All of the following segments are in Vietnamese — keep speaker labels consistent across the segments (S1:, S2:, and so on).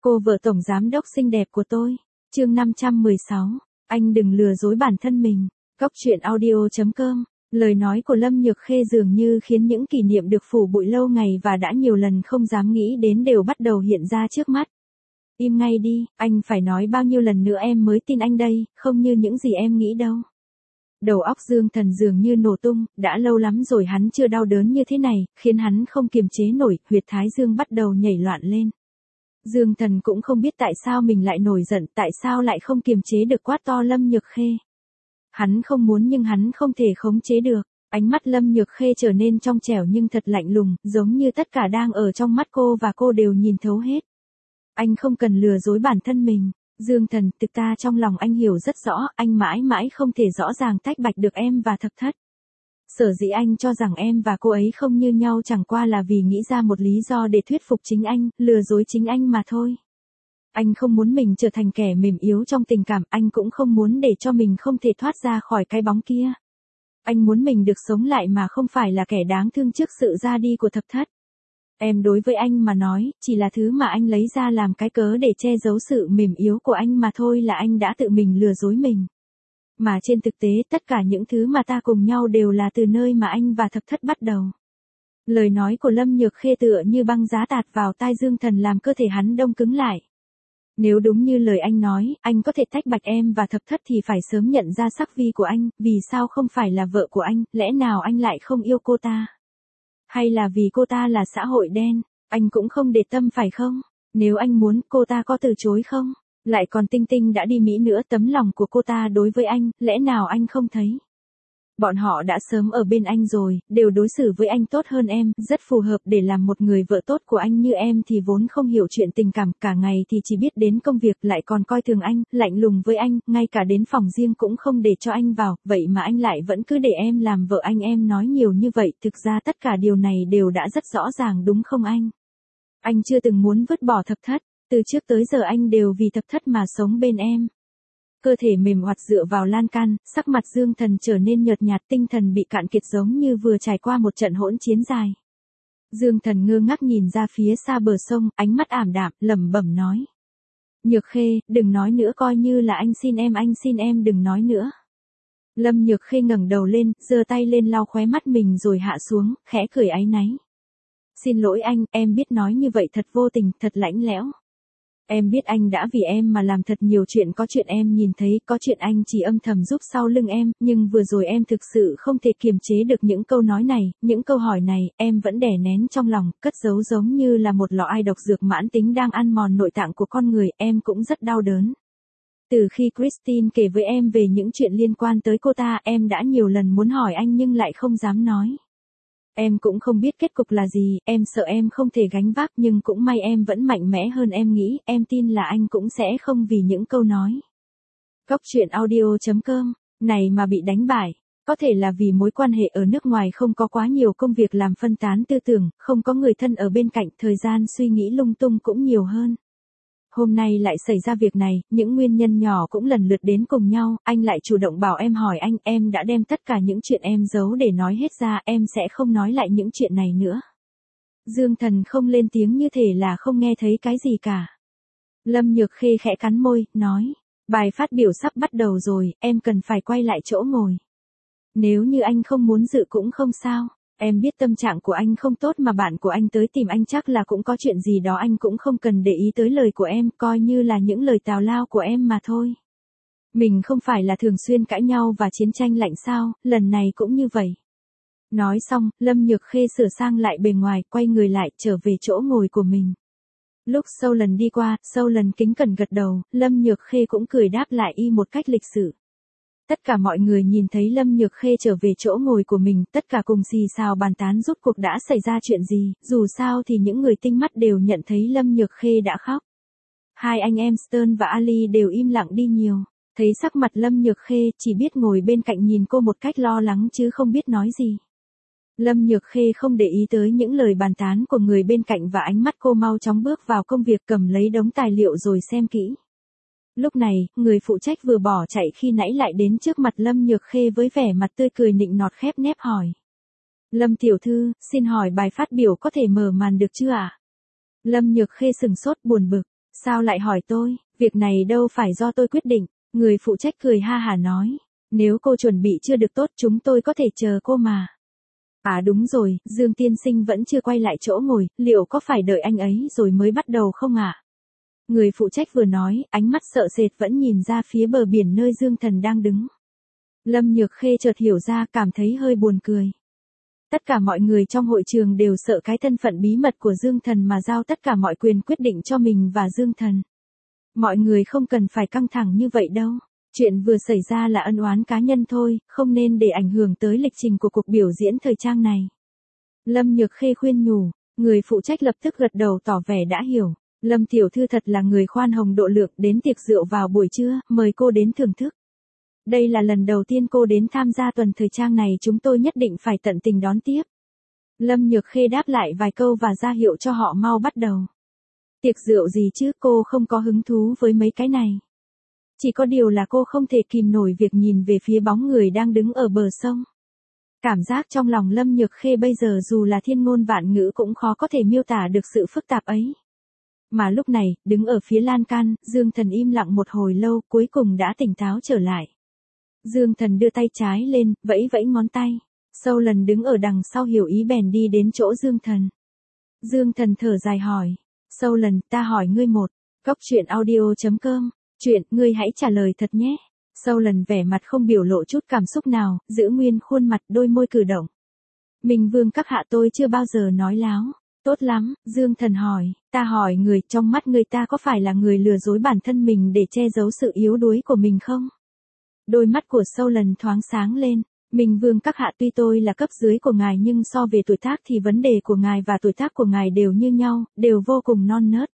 S1: Cô vợ tổng giám đốc xinh đẹp của tôi. Chương 516. Anh đừng lừa dối bản thân mình. Góc truyện audio.com. Lời nói của Lâm Nhược Khê dường như khiến những kỷ niệm được phủ bụi lâu ngày và đã nhiều lần không dám nghĩ đến đều bắt đầu hiện ra trước mắt. Im ngay đi, anh phải nói bao nhiêu lần nữa em mới tin anh đây, không như những gì em nghĩ đâu. Đầu óc Dương Thần dường như nổ tung, đã lâu lắm rồi hắn chưa đau đớn như thế này, khiến hắn không kiềm chế nổi, huyệt thái dương bắt đầu nhảy loạn lên. Dương Thần cũng không biết tại sao mình lại nổi giận, tại sao lại không kiềm chế được quát to Lâm Nhược Khê. Hắn không muốn nhưng hắn không thể khống chế được, ánh mắt Lâm Nhược Khê trở nên trong trẻo nhưng thật lạnh lùng, giống như tất cả đang ở trong mắt cô và cô đều nhìn thấu hết. Anh không cần lừa dối bản thân mình. Dương Thần, thực ta trong lòng anh hiểu rất rõ, anh mãi mãi không thể rõ ràng tách bạch được em và Thập Thất. Sở dĩ anh cho rằng em và cô ấy không như nhau chẳng qua là vì nghĩ ra một lý do để thuyết phục chính anh, lừa dối chính anh mà thôi. Anh không muốn mình trở thành kẻ mềm yếu trong tình cảm, anh cũng không muốn để cho mình không thể thoát ra khỏi cái bóng kia. Anh muốn mình được sống lại mà không phải là kẻ đáng thương trước sự ra đi của Thập Thất. Em đối với anh mà nói, chỉ là thứ mà anh lấy ra làm cái cớ để che giấu sự mềm yếu của anh mà thôi, là anh đã tự mình lừa dối mình. Mà trên thực tế tất cả những thứ mà ta cùng nhau đều là từ nơi mà anh và Thập Thất bắt đầu. Lời nói của Lâm Nhược Khê tựa như băng giá tạt vào tai Dương Thần làm cơ thể hắn đông cứng lại. Nếu đúng như lời anh nói, anh có thể tách bạch em và Thập Thất thì phải sớm nhận ra sắc vi của anh, vì sao không phải là vợ của anh, lẽ nào anh lại không yêu cô ta? Hay là vì cô ta là xã hội đen, anh cũng không để tâm phải không? Nếu anh muốn, cô ta có từ chối không? Lại còn Tinh Tinh đã đi Mỹ nữa, tấm lòng của cô ta đối với anh, lẽ nào anh không thấy? Bọn họ đã sớm ở bên anh rồi, đều đối xử với anh tốt hơn em, rất phù hợp để làm một người vợ tốt của anh. Như em thì vốn không hiểu chuyện tình cảm, cả ngày thì chỉ biết đến công việc, lại còn coi thường anh, lạnh lùng với anh, ngay cả đến phòng riêng cũng không để cho anh vào, vậy mà anh lại vẫn cứ để em làm vợ anh. Em nói nhiều như vậy, thực ra tất cả điều này đều đã rất rõ ràng đúng không anh? Anh chưa từng muốn vứt bỏ Thập Thất, từ trước tới giờ anh đều vì Thập Thất mà sống bên em. Cơ thể mềm oặt dựa vào lan can, sắc mặt Dương Thần trở nên nhợt nhạt, tinh thần bị cạn kiệt giống như vừa trải qua một trận hỗn chiến dài. Dương Thần ngơ ngác nhìn ra phía xa bờ sông, ánh mắt ảm đạm, lẩm bẩm nói. Nhược Khê, đừng nói nữa, coi như là anh xin em đừng nói nữa. Lâm Nhược Khê ngẩng đầu lên, giơ tay lên lau khóe mắt mình rồi hạ xuống, khẽ cười áy náy. Xin lỗi anh, em biết nói như vậy thật vô tình, thật lạnh lẽo. Em biết anh đã vì em mà làm thật nhiều chuyện, có chuyện em nhìn thấy, có chuyện anh chỉ âm thầm giúp sau lưng em, nhưng vừa rồi em thực sự không thể kiềm chế được những câu nói này, những câu hỏi này, em vẫn đè nén trong lòng, cất giấu giống như là một lọ ai độc dược mãn tính đang ăn mòn nội tạng của con người, em cũng rất đau đớn. Từ khi Christine kể với em về những chuyện liên quan tới cô ta, em đã nhiều lần muốn hỏi anh nhưng lại không dám nói. Em cũng không biết kết cục là gì, em sợ em không thể gánh vác, nhưng cũng may em vẫn mạnh mẽ hơn em nghĩ, em tin là anh cũng sẽ không vì những câu nói. Góc truyện audio.com, này mà bị đánh bại, có thể là vì mối quan hệ ở nước ngoài không có quá nhiều công việc làm phân tán tư tưởng, không có người thân ở bên cạnh, thời gian suy nghĩ lung tung cũng nhiều hơn. Hôm nay lại xảy ra việc này, những nguyên nhân nhỏ cũng lần lượt đến cùng nhau, anh lại chủ động bảo em hỏi anh, em đã đem tất cả những chuyện em giấu để nói hết ra, em sẽ không nói lại những chuyện này nữa. Dương Thần không lên tiếng như thể là không nghe thấy cái gì cả. Lâm Nhược Khê khẽ cắn môi, nói, bài phát biểu sắp bắt đầu rồi, em cần phải quay lại chỗ ngồi. Nếu như anh không muốn dự cũng không sao. Em biết tâm trạng của anh không tốt mà bạn của anh tới tìm anh chắc là cũng có chuyện gì đó, anh cũng không cần để ý tới lời của em, coi như là những lời tào lao của em mà thôi. Mình không phải là thường xuyên cãi nhau và chiến tranh lạnh sao, lần này cũng như vậy. Nói xong, Lâm Nhược Khê sửa sang lại bề ngoài, quay người lại, trở về chỗ ngồi của mình. Lúc Sâu đi qua, Sâu kính cẩn gật đầu, Lâm Nhược Khê cũng cười đáp lại y một cách lịch sự. Tất cả mọi người nhìn thấy Lâm Nhược Khê trở về chỗ ngồi của mình, tất cả cùng xì xào bàn tán rốt cuộc đã xảy ra chuyện gì, dù sao thì những người tinh mắt đều nhận thấy Lâm Nhược Khê đã khóc. Hai anh em Stern và Ali đều im lặng đi nhiều, thấy sắc mặt Lâm Nhược Khê, chỉ biết ngồi bên cạnh nhìn cô một cách lo lắng chứ không biết nói gì. Lâm Nhược Khê không để ý tới những lời bàn tán của người bên cạnh và ánh mắt cô mau chóng bước vào công việc, cầm lấy đống tài liệu rồi xem kỹ. Lúc này, người phụ trách vừa bỏ chạy khi nãy lại đến trước mặt Lâm Nhược Khê với vẻ mặt tươi cười nịnh nọt khép nép hỏi. Lâm tiểu thư, xin hỏi bài phát biểu có thể mở màn được chưa ạ? Lâm Nhược Khê sừng sốt buồn bực. Sao lại hỏi tôi, việc này đâu phải do tôi quyết định, người phụ trách cười ha hả nói. Nếu cô chuẩn bị chưa được tốt chúng tôi có thể chờ cô mà. À đúng rồi, Dương tiên sinh vẫn chưa quay lại chỗ ngồi, liệu có phải đợi anh ấy rồi mới bắt đầu không ạ? Người phụ trách vừa nói, ánh mắt sợ sệt vẫn nhìn ra phía bờ biển nơi Dương Thần đang đứng. Lâm Nhược Khê chợt hiểu ra, cảm thấy hơi buồn cười. Tất cả mọi người trong hội trường đều sợ cái thân phận bí mật của Dương Thần mà giao tất cả mọi quyền quyết định cho mình và Dương Thần. Mọi người không cần phải căng thẳng như vậy đâu. Chuyện vừa xảy ra là ân oán cá nhân thôi, không nên để ảnh hưởng tới lịch trình của cuộc biểu diễn thời trang này. Lâm Nhược Khê khuyên nhủ, người phụ trách lập tức gật đầu tỏ vẻ đã hiểu. Lâm tiểu thư thật là người khoan hồng độ lượng, đến tiệc rượu vào buổi trưa, mời cô đến thưởng thức. Đây là lần đầu tiên cô đến tham gia tuần thời trang này, chúng tôi nhất định phải tận tình đón tiếp. Lâm Nhược Khê đáp lại vài câu và ra hiệu cho họ mau bắt đầu. Tiệc rượu gì chứ, cô không có hứng thú với mấy cái này. Chỉ có điều là cô không thể kìm nổi việc nhìn về phía bóng người đang đứng ở bờ sông. Cảm giác trong lòng Lâm Nhược Khê bây giờ dù là thiên ngôn vạn ngữ cũng khó có thể miêu tả được sự phức tạp ấy. Mà lúc này, đứng ở phía lan can, Dương Thần im lặng một hồi lâu, cuối cùng đã tỉnh táo trở lại. Dương Thần đưa tay trái lên, vẫy vẫy ngón tay. Sâu lần đứng ở đằng sau hiểu ý bèn đi đến chỗ Dương Thần. Dương Thần thở dài hỏi. Sâu lần, ta hỏi ngươi một. Cốc truyện audio.com. Chuyện, ngươi hãy trả lời thật nhé. Sâu lần vẻ mặt không biểu lộ chút cảm xúc nào, giữ nguyên khuôn mặt, đôi môi cử động. Minh Vương các hạ, tôi chưa bao giờ nói láo. Tốt lắm, Dương Thần hỏi, ta hỏi người, trong mắt người ta có phải là người lừa dối bản thân mình để che giấu sự yếu đuối của mình không? Đôi mắt của Sâu lần thoáng sáng lên. Minh Vương các hạ, tuy tôi là cấp dưới của ngài nhưng so về tuổi tác thì vấn đề của ngài và tuổi tác của ngài đều như nhau, đều vô cùng non nớt.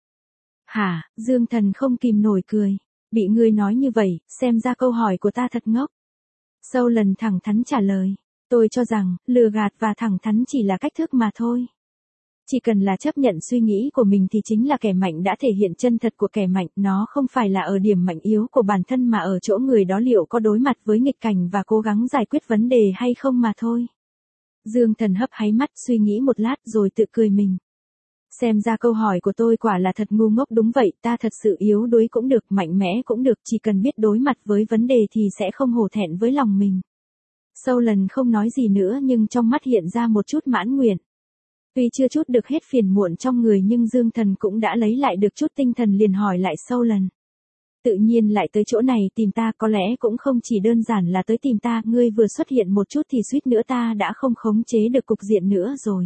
S1: Hả, Dương Thần không kìm nổi cười. Bị ngươi nói như vậy, xem ra câu hỏi của ta thật ngốc. Sâu lần thẳng thắn trả lời. Tôi cho rằng, lừa gạt và thẳng thắn chỉ là cách thức mà thôi. Chỉ cần là chấp nhận suy nghĩ của mình thì chính là kẻ mạnh đã thể hiện chân thật của kẻ mạnh, nó không phải là ở điểm mạnh yếu của bản thân mà ở chỗ người đó liệu có đối mặt với nghịch cảnh và cố gắng giải quyết vấn đề hay không mà thôi. Dương Thần hấp háy mắt suy nghĩ một lát rồi tự cười mình. Xem ra câu hỏi của tôi quả là thật ngu ngốc, đúng vậy, ta thật sự yếu đuối cũng được, mạnh mẽ cũng được, chỉ cần biết đối mặt với vấn đề thì sẽ không hổ thẹn với lòng mình. Sâu lần không nói gì nữa nhưng trong mắt hiện ra một chút mãn nguyện. Tuy chưa chút được hết phiền muộn trong người nhưng Dương Thần cũng đã lấy lại được chút tinh thần, liền hỏi lại Sâu lần. Tự nhiên lại tới chỗ này tìm ta, có lẽ cũng không chỉ đơn giản là tới tìm ta, ngươi vừa xuất hiện một chút thì suýt nữa ta đã không khống chế được cục diện nữa rồi.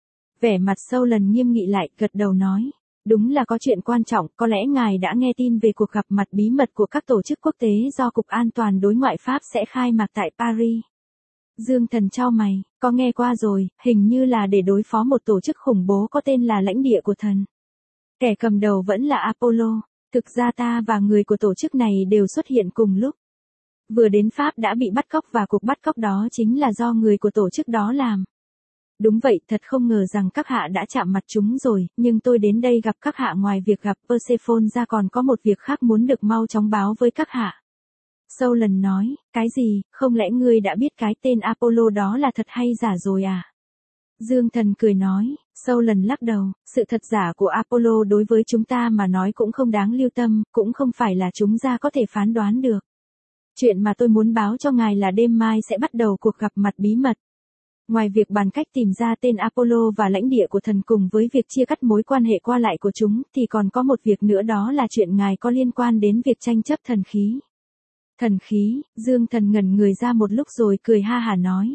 S1: Vẻ mặt Sâu lần nghiêm nghị lại, gật đầu nói. Đúng là có chuyện quan trọng, có lẽ ngài đã nghe tin về cuộc gặp mặt bí mật của các tổ chức quốc tế do Cục An toàn Đối ngoại Pháp sẽ khai mạc tại Paris. Dương Thần chau mày, có nghe qua rồi, hình như là để đối phó một tổ chức khủng bố có tên là Lãnh địa của Thần. Kẻ cầm đầu vẫn là Apollo, thực ra ta và người của tổ chức này đều xuất hiện cùng lúc. Vừa đến Pháp đã bị bắt cóc và cuộc bắt cóc đó chính là do người của tổ chức đó làm. Đúng vậy, thật không ngờ rằng các hạ đã chạm mặt chúng rồi, nhưng tôi đến đây gặp các hạ ngoài việc gặp Persephone ra còn có một việc khác muốn được mau chóng báo với các hạ. Sâu lần nói, cái gì, không lẽ ngươi đã biết cái tên Apollo đó là thật hay giả rồi à? Dương Thần cười nói, Sâu lần lắc đầu, sự thật giả của Apollo đối với chúng ta mà nói cũng không đáng lưu tâm, cũng không phải là chúng ta có thể phán đoán được. Chuyện mà tôi muốn báo cho ngài là đêm mai sẽ bắt đầu cuộc gặp mặt bí mật. Ngoài việc bàn cách tìm ra tên Apollo và lãnh địa của Thần cùng với việc chia cắt mối quan hệ qua lại của chúng, thì còn có một việc nữa, đó là chuyện ngài có liên quan đến việc tranh chấp thần khí. Thần khí, Dương Thần ngẩn người ra một lúc rồi cười ha hả nói.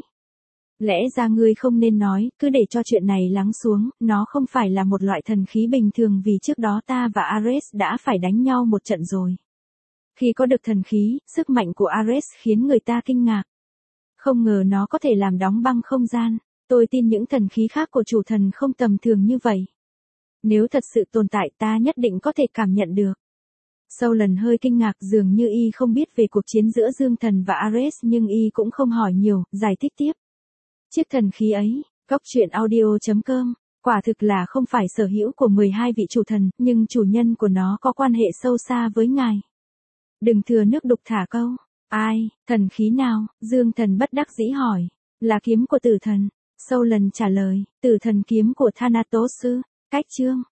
S1: Lẽ ra ngươi không nên nói, cứ để cho chuyện này lắng xuống, nó không phải là một loại thần khí bình thường vì trước đó ta và Ares đã phải đánh nhau một trận rồi. Khi có được thần khí, sức mạnh của Ares khiến người ta kinh ngạc. Không ngờ nó có thể làm đóng băng không gian, tôi tin những thần khí khác của chủ thần không tầm thường như vậy. Nếu thật sự tồn tại ta nhất định có thể cảm nhận được. Sâu lần hơi kinh ngạc, dường như y không biết về cuộc chiến giữa Dương Thần và Ares nhưng y cũng không hỏi nhiều, giải thích tiếp. Chiếc thần khí ấy, Cốc truyện audio.com, quả thực là không phải sở hữu của 12 vị chủ thần, nhưng chủ nhân của nó có quan hệ sâu xa với ngài. Đừng thừa nước đục thả câu. Ai, thần khí nào? Dương Thần bất đắc dĩ hỏi. Là kiếm của tử thần. Sâu lần trả lời, tử thần kiếm của Thanatos. Cách chương.